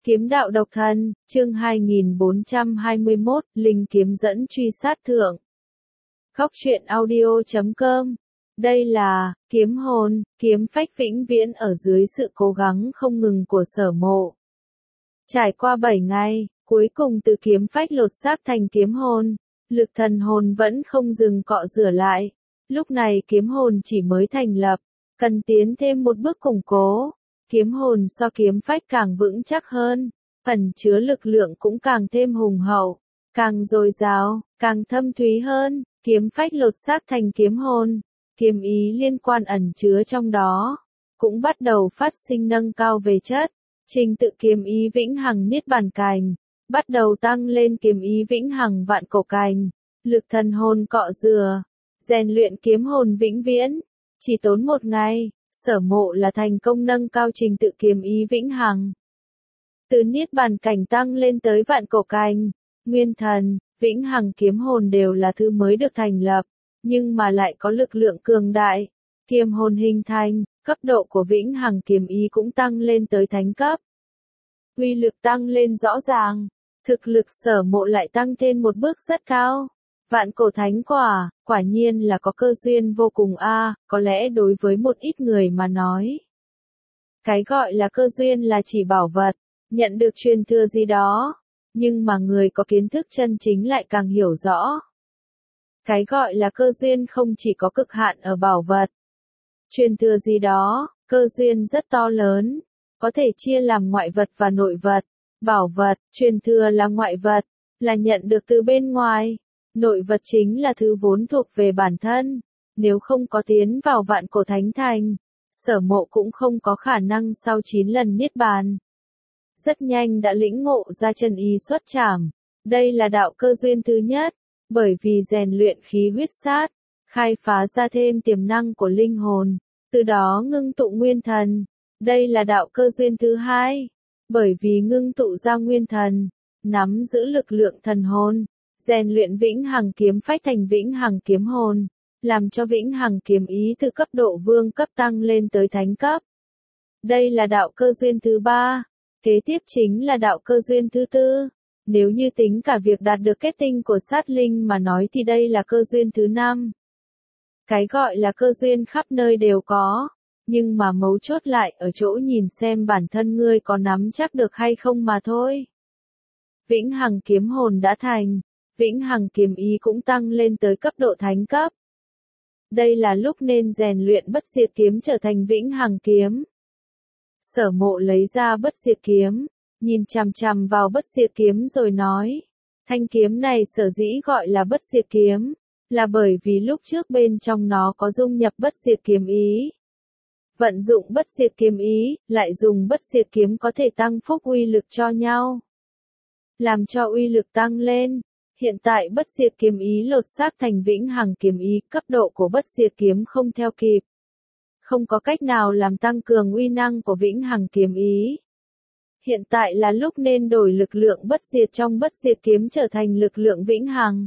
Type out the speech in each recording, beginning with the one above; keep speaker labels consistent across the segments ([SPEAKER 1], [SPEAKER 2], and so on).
[SPEAKER 1] Kiếm đạo độc thân, chương 2421, Linh kiếm dẫn truy sát thượng. Khóc chuyện audio.com. Đây là, kiếm hồn, kiếm phách vĩnh viễn ở dưới sự cố gắng không ngừng của Sở Mộ. Trải qua 7 ngày, cuối cùng từ kiếm phách lột xác thành kiếm hồn, lực thần hồn vẫn không dừng cọ rửa lại. Lúc này kiếm hồn chỉ mới thành lập, cần tiến thêm một bước củng cố. Kiếm hồn so kiếm phách càng vững chắc hơn, ẩn chứa lực lượng cũng càng thêm hùng hậu, càng dồi dào, càng thâm thúy hơn. Kiếm phách lột xác thành kiếm hồn, kiếm ý liên quan ẩn chứa trong đó, cũng bắt đầu phát sinh nâng cao về chất. Trình tự kiếm ý vĩnh hằng niết bàn cành, bắt đầu tăng lên kiếm ý vĩnh hằng vạn cổ cành, lực thần hồn cọ rửa, rèn luyện kiếm hồn vĩnh viễn. Chỉ tốn 1 ngày, Sở Mộ là thành công nâng cao trình tự kiếm ý vĩnh hằng. Từ niết bàn cảnh tăng lên tới vạn cổ cành, nguyên thần, vĩnh hằng kiếm hồn đều là thứ mới được thành lập, nhưng mà lại có lực lượng cường đại. Kiếm hồn hình thành, cấp độ của vĩnh hằng kiếm ý cũng tăng lên tới thánh cấp. Uy lực tăng lên rõ ràng, thực lực Sở Mộ lại tăng thêm một bước rất cao. Vạn cổ thánh quả, quả nhiên là có cơ duyên vô cùng a, có lẽ đối với một ít người mà nói. Cái gọi là cơ duyên là chỉ bảo vật, nhận được truyền thừa gì đó, nhưng mà người có kiến thức chân chính lại càng hiểu rõ. Cái gọi là cơ duyên không chỉ có cực hạn ở bảo vật. Truyền thừa gì đó, cơ duyên rất to lớn, có thể chia làm ngoại vật và nội vật. Bảo vật, truyền thừa là ngoại vật, là nhận được từ bên ngoài. Nội vật chính là thứ vốn thuộc về bản thân, nếu không có tiến vào vạn cổ thánh thành, Sở Mộ cũng không có khả năng sau 9 lần niết bàn. Rất nhanh đã lĩnh ngộ ra chân ý xuất trảm, đây là đạo cơ duyên thứ nhất, bởi vì rèn luyện khí huyết sát, khai phá ra thêm tiềm năng của linh hồn, từ đó ngưng tụ nguyên thần, đây là đạo cơ duyên thứ hai, bởi vì ngưng tụ ra nguyên thần, nắm giữ lực lượng thần hồn. Rèn luyện vĩnh hằng kiếm phách thành vĩnh hằng kiếm hồn, làm cho vĩnh hằng kiếm ý từ cấp độ vương cấp tăng lên tới thánh cấp. Đây là đạo cơ duyên thứ ba, kế tiếp chính là đạo cơ duyên thứ tư. Nếu như tính cả việc đạt được kết tinh của sát linh mà nói thì đây là cơ duyên thứ 5. Cái gọi là cơ duyên khắp nơi đều có, nhưng mà mấu chốt lại ở chỗ nhìn xem bản thân ngươi có nắm chắc được hay không mà thôi. Vĩnh hằng kiếm hồn đã thành. Vĩnh hằng kiếm ý cũng tăng lên tới cấp độ thánh cấp. Đây là lúc nên rèn luyện bất diệt kiếm trở thành vĩnh hằng kiếm. Sở Mộ lấy ra bất diệt kiếm, nhìn chằm chằm vào bất diệt kiếm rồi nói. Thanh kiếm này sở dĩ gọi là bất diệt kiếm, là bởi vì lúc trước bên trong nó có dung nhập bất diệt kiếm ý. Vận dụng bất diệt kiếm ý, lại dùng bất diệt kiếm có thể tăng phúc uy lực cho nhau. Làm cho uy lực tăng lên. Hiện tại bất diệt kiếm ý lột xác thành vĩnh hằng kiếm ý, cấp độ của bất diệt kiếm không theo kịp. Không có cách nào làm tăng cường uy năng của vĩnh hằng kiếm ý. Hiện tại là lúc nên đổi lực lượng bất diệt trong bất diệt kiếm trở thành lực lượng vĩnh hằng.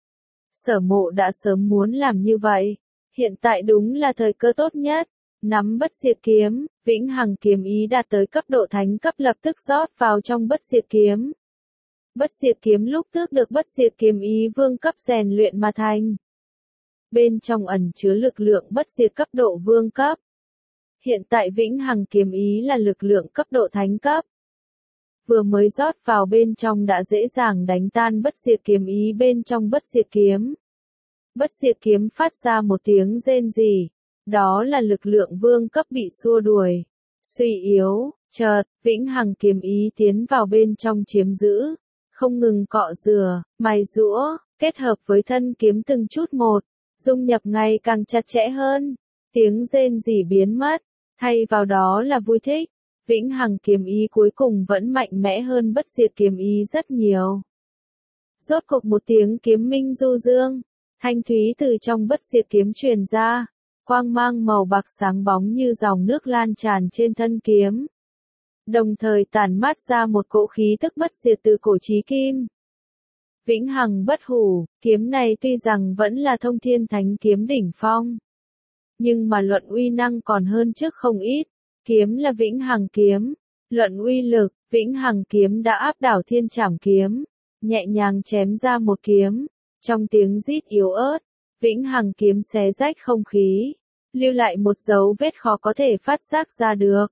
[SPEAKER 1] Sở Mộ đã sớm muốn làm như vậy. Hiện tại đúng là thời cơ tốt nhất. Nắm bất diệt kiếm, vĩnh hằng kiếm ý đạt tới cấp độ thánh cấp lập tức rót vào trong bất diệt kiếm. Bất diệt kiếm lúc trước được bất diệt kiếm ý vương cấp rèn luyện mà thành. Bên trong ẩn chứa lực lượng bất diệt cấp độ vương cấp. Hiện tại vĩnh hằng kiếm ý là lực lượng cấp độ thánh cấp. Vừa mới rót vào bên trong đã dễ dàng đánh tan bất diệt kiếm ý bên trong bất diệt kiếm. Bất diệt kiếm phát ra một tiếng rên rỉ. Đó là lực lượng vương cấp bị xua đuổi. Suy yếu, chợt, vĩnh hằng kiếm ý tiến vào bên trong chiếm giữ. Không ngừng cọ rửa, mài giũa, kết hợp với thân kiếm từng chút một, dung nhập ngày càng chặt chẽ hơn. Tiếng rên rỉ biến mất, thay vào đó là vui thích. Vĩnh hằng kiếm ý cuối cùng vẫn mạnh mẽ hơn bất diệt kiếm ý rất nhiều. Rốt cuộc một tiếng kiếm minh du dương, thanh thúy từ trong bất diệt kiếm truyền ra, quang mang màu bạc sáng bóng như dòng nước lan tràn trên thân kiếm. Đồng thời tản mát ra một cỗ khí tức bất diệt từ cổ chí kim. Vĩnh hằng bất hủ, kiếm này tuy rằng vẫn là thông thiên thánh kiếm đỉnh phong, nhưng mà luận uy năng còn hơn trước không ít. Kiếm là vĩnh hằng kiếm, Luận uy lực, Vĩnh Hằng kiếm đã áp đảo Thiên Trảm kiếm, nhẹ nhàng chém ra một kiếm, trong tiếng rít yếu ớt, Vĩnh Hằng kiếm xé rách không khí, lưu lại một dấu vết khó có thể phát giác ra được.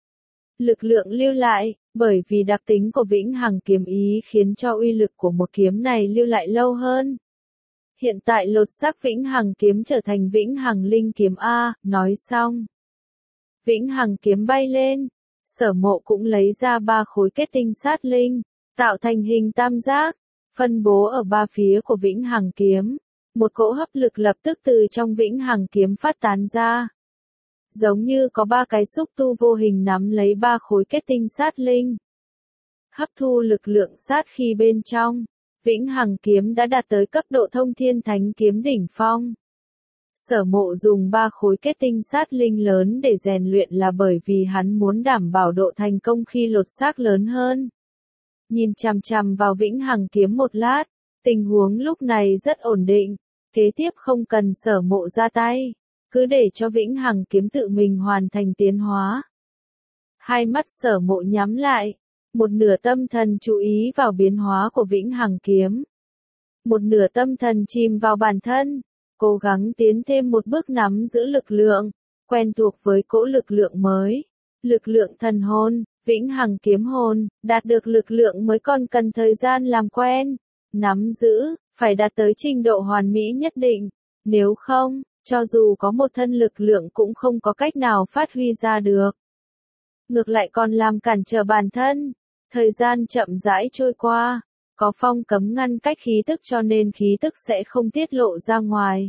[SPEAKER 1] Lực lượng lưu lại, bởi vì đặc tính của Vĩnh Hằng kiếm ý khiến cho uy lực của một kiếm này lưu lại lâu hơn. Hiện tại lột xác Vĩnh Hằng kiếm trở thành Vĩnh Hằng linh kiếm A, nói xong. Vĩnh Hằng kiếm bay lên, Sở Mộ cũng lấy ra 3 khối kết tinh sát linh, tạo thành hình tam giác, phân bố ở 3 phía của Vĩnh Hằng kiếm. Một cỗ hấp lực lập tức từ trong Vĩnh Hằng kiếm phát tán ra. Giống như có 3 cái xúc tu vô hình nắm lấy 3 khối kết tinh sát linh. Hấp thu lực lượng sát khí bên trong, Vĩnh Hằng kiếm đã đạt tới cấp độ thông thiên thánh kiếm đỉnh phong. Sở Mộ dùng 3 khối kết tinh sát linh lớn để rèn luyện là bởi vì hắn muốn đảm bảo độ thành công khi lột xác lớn hơn. Nhìn chằm chằm vào Vĩnh Hằng kiếm một lát, tình huống lúc này rất ổn định, kế tiếp không cần Sở Mộ ra tay, cứ để cho Vĩnh Hằng kiếm tự mình hoàn thành tiến hóa. Hai mắt Sở Mộ nhắm lại, một nửa tâm thần chú ý vào biến hóa của Vĩnh Hằng kiếm. Một nửa tâm thần chìm vào bản thân, cố gắng tiến thêm một bước nắm giữ lực lượng, quen thuộc với cỗ lực lượng mới. Lực lượng thần hồn, Vĩnh Hằng kiếm hồn, đạt được lực lượng mới còn cần thời gian làm quen, nắm giữ, phải đạt tới trình độ hoàn mỹ nhất định, nếu không, cho dù có một thân lực lượng cũng không có cách nào phát huy ra được. Ngược lại còn làm cản trở bản thân, thời gian chậm rãi trôi qua, có phong cấm ngăn cách khí tức cho nên khí tức sẽ không tiết lộ ra ngoài.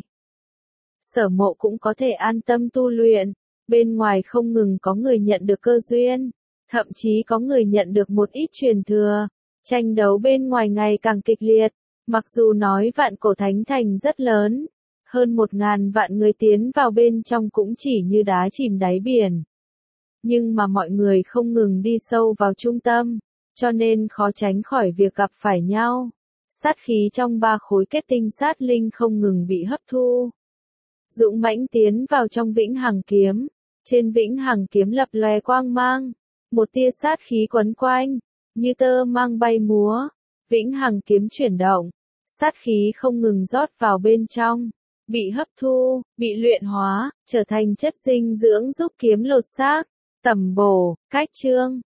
[SPEAKER 1] Sở Mộ cũng có thể an tâm tu luyện, bên ngoài không ngừng có người nhận được cơ duyên, thậm chí có người nhận được một ít truyền thừa, tranh đấu bên ngoài ngày càng kịch liệt, mặc dù nói Vạn Cổ Thánh Thành rất lớn, hơn 1000 vạn người tiến vào bên trong cũng chỉ như đá chìm đáy biển. Nhưng mà mọi người không ngừng đi sâu vào trung tâm, cho nên khó tránh khỏi việc gặp phải nhau. Sát khí trong 3 khối kết tinh sát linh không ngừng bị hấp thu. Dũng mãnh tiến vào trong Vĩnh Hằng kiếm, trên Vĩnh Hằng kiếm lập lòe quang mang, một tia sát khí quấn quanh, như tơ mang bay múa. Vĩnh Hằng kiếm chuyển động, sát khí không ngừng rót vào bên trong, bị hấp thu, bị luyện hóa, trở thành chất dinh dưỡng giúp kiếm lột xác, tẩm bổ, cách chương.